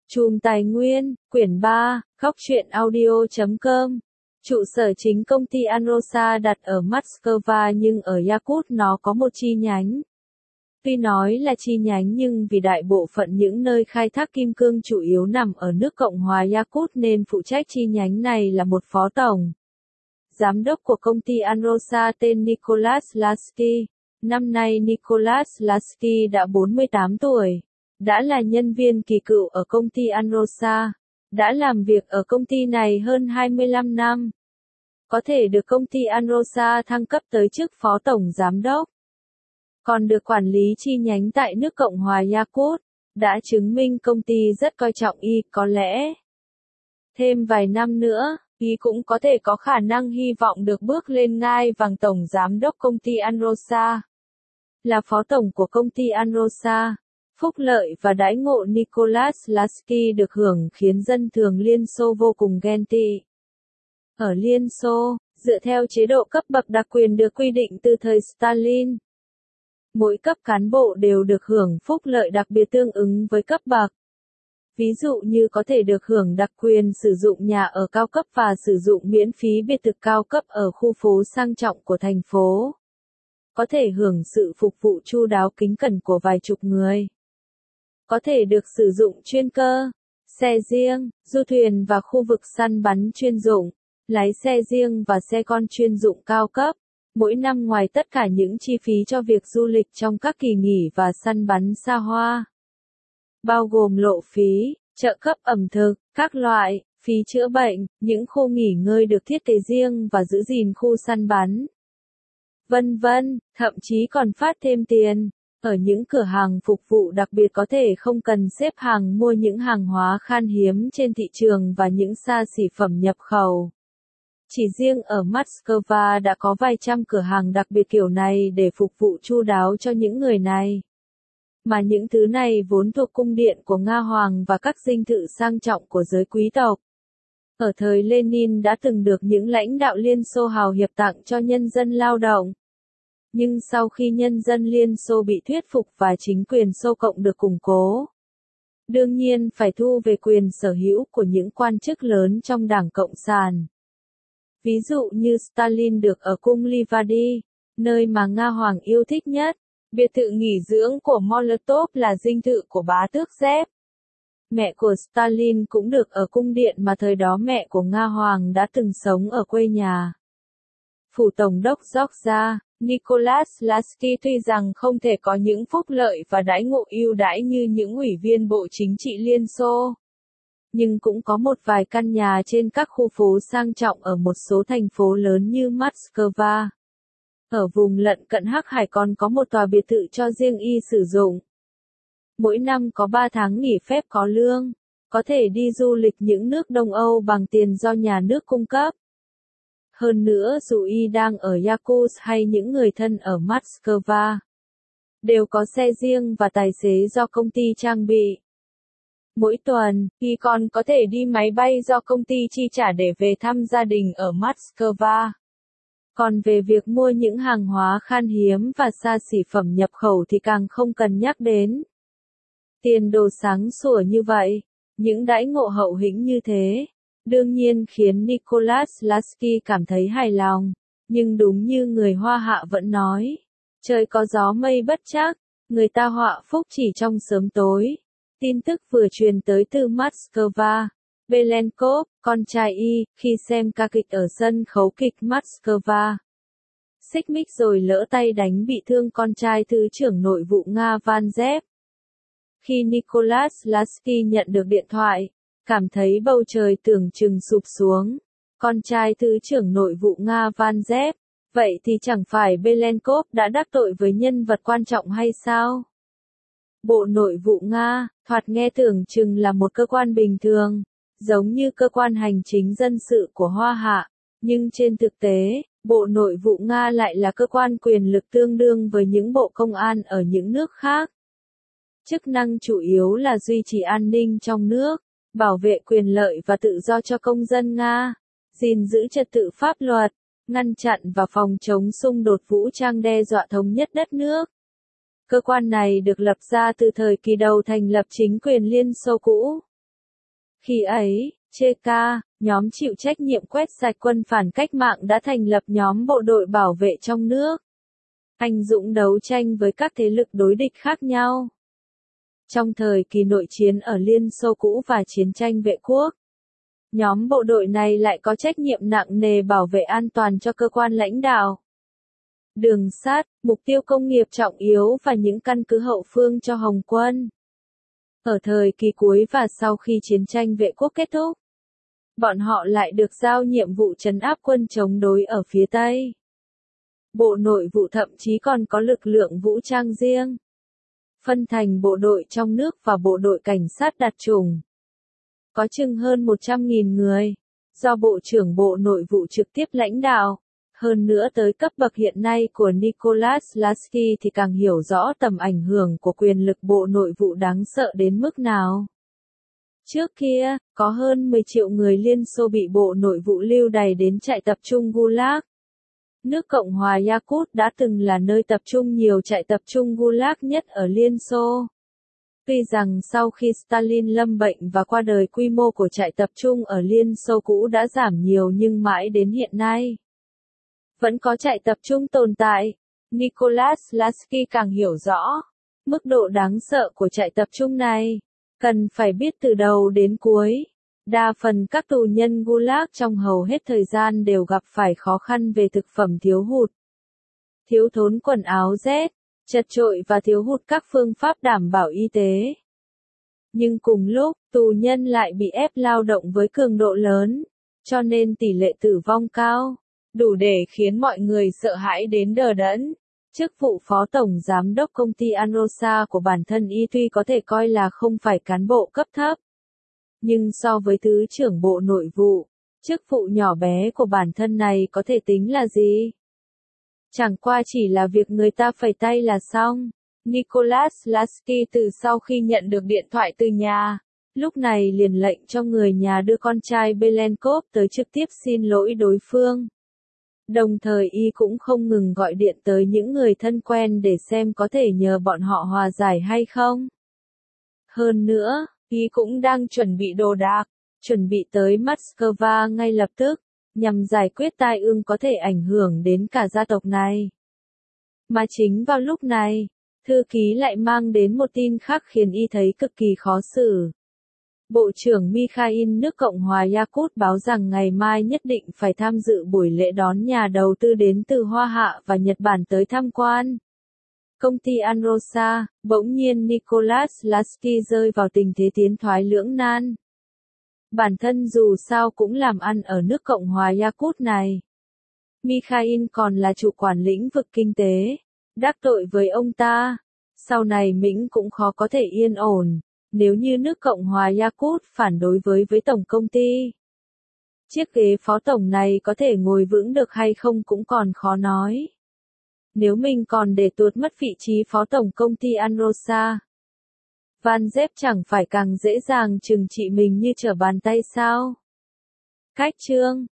Chùm Tài nguyên, quyển 3, Góc truyện audio.com. Trụ sở chính công ty Anrosa đặt ở Moscow nhưng ở Yakut nó có một chi nhánh. Tuy nói là chi nhánh nhưng vì đại bộ phận những nơi khai thác kim cương chủ yếu nằm ở nước Cộng hòa Yakut nên phụ trách chi nhánh này là một phó tổng. Giám đốc của công ty Anrosa tên Nicholas Lasky. Năm nay Nicholas Lasky đã 48 tuổi. Đã là nhân viên kỳ cựu ở công ty Anrosa. Đã làm việc ở công ty này hơn 25 năm. Có thể được công ty Anrosa thăng cấp tới chức phó tổng giám đốc. Còn được quản lý chi nhánh tại nước Cộng hòa Yakut. Đã chứng minh công ty rất coi trọng y, có lẽ. Thêm vài năm nữa, y cũng có thể có khả năng hy vọng được bước lên ngai vàng tổng giám đốc công ty Anrosa. Là phó tổng của công ty Anrosa. Phúc lợi và đãi ngộ Nicholas Lasky được hưởng khiến dân thường Liên Xô vô cùng ghen tị. Ở Liên Xô, dựa theo chế độ cấp bậc đặc quyền được quy định từ thời Stalin, mỗi cấp cán bộ đều được hưởng phúc lợi đặc biệt tương ứng với cấp bậc. Ví dụ như có thể được hưởng đặc quyền sử dụng nhà ở cao cấp và sử dụng miễn phí biệt thự cao cấp ở khu phố sang trọng của thành phố. Có thể hưởng sự phục vụ chu đáo kính cẩn của vài chục người. Có thể được sử dụng chuyên cơ, xe riêng, du thuyền và khu vực săn bắn chuyên dụng, lái xe riêng và xe con chuyên dụng cao cấp. Mỗi năm ngoài tất cả những chi phí cho việc du lịch trong các kỳ nghỉ và săn bắn xa hoa, bao gồm lộ phí, trợ cấp ẩm thực, các loại, phí chữa bệnh, những khu nghỉ ngơi được thiết kế riêng và giữ gìn khu săn bắn, vân vân, thậm chí còn phát thêm tiền. Ở những cửa hàng phục vụ đặc biệt có thể không cần xếp hàng mua những hàng hóa khan hiếm trên thị trường và những xa xỉ phẩm nhập khẩu. Chỉ riêng ở Moscow đã có vài trăm cửa hàng đặc biệt kiểu này để phục vụ chu đáo cho những người này. Mà những thứ này vốn thuộc cung điện của Nga Hoàng và các dinh thự sang trọng của giới quý tộc. Ở thời Lenin đã từng được những lãnh đạo Liên Xô hào hiệp tặng cho nhân dân lao động. Nhưng sau khi nhân dân Liên Xô bị thuyết phục và chính quyền Xô Cộng được củng cố, đương nhiên phải thu về quyền sở hữu của những quan chức lớn trong Đảng Cộng sản. Ví dụ như Stalin được ở cung Livadi, nơi mà Nga Hoàng yêu thích nhất. Biệt thự nghỉ dưỡng của Molotov là dinh thự của bá tước Zeb. Mẹ của Stalin cũng được ở cung điện mà thời đó mẹ của Nga Hoàng đã từng sống ở quê nhà. Phủ Tổng đốc Georgia, Nicholas Lasky tuy rằng không thể có những phúc lợi và đãi ngộ ưu đãi như những ủy viên Bộ Chính trị Liên Xô, nhưng cũng có một vài căn nhà trên các khu phố sang trọng ở một số thành phố lớn như Moscow. Ở vùng lân cận Hắc Hải còn có một tòa biệt thự cho riêng y sử dụng. Mỗi năm có 3 tháng nghỉ phép có lương, có thể đi du lịch những nước Đông Âu bằng tiền do nhà nước cung cấp. Hơn nữa dù y đang ở Yakut hay những người thân ở Moscow, đều có xe riêng và tài xế do công ty trang bị. Mỗi tuần, y còn có thể đi máy bay do công ty chi trả để về thăm gia đình ở Moscow. Còn về việc mua những hàng hóa khan hiếm và xa xỉ phẩm nhập khẩu thì càng không cần nhắc đến. Tiền đồ sáng sủa như vậy, những đãi ngộ hậu hĩnh như thế, đương nhiên khiến Nicholas Lasky cảm thấy hài lòng. Nhưng đúng như người Hoa Hạ vẫn nói, trời có gió mây bất trắc, người ta họa phúc chỉ trong sớm tối. Tin tức vừa truyền tới từ Moscow. Belenkov, con trai y, khi xem ca kịch ở sân khấu kịch Moscow, xích mích rồi lỡ tay đánh bị thương con trai Thứ trưởng Nội vụ Nga Van Zev. Khi Nicholas Lasky nhận được điện thoại, cảm thấy bầu trời tưởng chừng sụp xuống. Con trai Thứ trưởng Nội vụ Nga Van Zev, vậy thì chẳng phải Belenkov đã đắc tội với nhân vật quan trọng hay sao? Bộ Nội vụ Nga, thoạt nghe tưởng chừng là một cơ quan bình thường, giống như cơ quan hành chính dân sự của Hoa Hạ, nhưng trên thực tế, Bộ Nội vụ Nga lại là cơ quan quyền lực tương đương với những bộ công an ở những nước khác. Chức năng chủ yếu là duy trì an ninh trong nước, bảo vệ quyền lợi và tự do cho công dân Nga, gìn giữ trật tự pháp luật, ngăn chặn và phòng chống xung đột vũ trang đe dọa thống nhất đất nước. Cơ quan này được lập ra từ thời kỳ đầu thành lập chính quyền Liên Xô cũ. Khi ấy, Cheka, nhóm chịu trách nhiệm quét sạch quân phản cách mạng đã thành lập nhóm bộ đội bảo vệ trong nước. Anh dũng đấu tranh với các thế lực đối địch khác nhau. Trong thời kỳ nội chiến ở Liên Xô cũ và chiến tranh vệ quốc, nhóm bộ đội này lại có trách nhiệm nặng nề bảo vệ an toàn cho cơ quan lãnh đạo, đường sắt, mục tiêu công nghiệp trọng yếu và những căn cứ hậu phương cho Hồng quân. Ở thời kỳ cuối và sau khi chiến tranh vệ quốc kết thúc, bọn họ lại được giao nhiệm vụ trấn áp quân chống đối ở phía Tây. Bộ Nội vụ thậm chí còn có lực lượng vũ trang riêng, phân thành bộ đội trong nước và bộ đội cảnh sát đặc chủng. Có chừng hơn 100.000 người, do Bộ trưởng Bộ Nội vụ trực tiếp lãnh đạo. Hơn nữa tới cấp bậc hiện nay của Nicholas Lasky thì càng hiểu rõ tầm ảnh hưởng của quyền lực Bộ Nội vụ đáng sợ đến mức nào. Trước kia, có hơn 10 triệu người Liên Xô bị Bộ Nội vụ lưu đày đến trại tập trung Gulag. Nước Cộng hòa Yakut đã từng là nơi tập trung nhiều trại tập trung Gulag nhất ở Liên Xô. Tuy rằng sau khi Stalin lâm bệnh và qua đời quy mô của trại tập trung ở Liên Xô cũ đã giảm nhiều nhưng mãi đến hiện nay vẫn có trại tập trung tồn tại. Nicholas Lasky càng hiểu rõ mức độ đáng sợ của trại tập trung này. Cần phải biết từ đầu đến cuối, đa phần các tù nhân Gulag trong hầu hết thời gian đều gặp phải khó khăn về thực phẩm thiếu hụt, thiếu thốn quần áo rét, chật chội và thiếu hụt các phương pháp đảm bảo y tế. Nhưng cùng lúc, tù nhân lại bị ép lao động với cường độ lớn, cho nên tỷ lệ tử vong cao, đủ để khiến mọi người sợ hãi đến đờ đẫn. Chức vụ phó tổng giám đốc công ty Anrosa của bản thân y tuy có thể coi là không phải cán bộ cấp thấp, nhưng so với thứ trưởng Bộ Nội vụ, chức vụ nhỏ bé của bản thân này có thể tính là gì? Chẳng qua chỉ là việc người ta phẩy tay là xong. Nicholas Lasky từ sau khi nhận được điện thoại từ nhà, lúc này liền lệnh cho người nhà đưa con trai Belenkov tới trực tiếp xin lỗi đối phương. Đồng thời y cũng không ngừng gọi điện tới những người thân quen để xem có thể nhờ bọn họ hòa giải hay không. Hơn nữa, y cũng đang chuẩn bị đồ đạc, chuẩn bị tới Moscow ngay lập tức, nhằm giải quyết tai ương có thể ảnh hưởng đến cả gia tộc này. Mà chính vào lúc này, thư ký lại mang đến một tin khác khiến y thấy cực kỳ khó xử. Bộ trưởng Mikhail nước Cộng hòa Yakut báo rằng ngày mai nhất định phải tham dự buổi lễ đón nhà đầu tư đến từ Hoa Hạ và Nhật Bản tới tham quan công ty Anrosa. Bỗng nhiên Nicholas Lasky rơi vào tình thế tiến thoái lưỡng nan. Bản thân dù sao cũng làm ăn ở nước Cộng hòa Yakut này. Mikhail còn là chủ quản lĩnh vực kinh tế. Đắc tội với ông ta, sau này Mỹ cũng khó có thể yên ổn. Nếu như nước Cộng hòa Yakut phản đối với tổng công ty, chiếc ghế phó tổng này có thể ngồi vững được hay không cũng còn khó nói. Nếu mình còn để tuột mất vị trí phó tổng công ty Anrosa, Van Zep chẳng phải càng dễ dàng trừng trị mình như trở bàn tay sao? Cách chương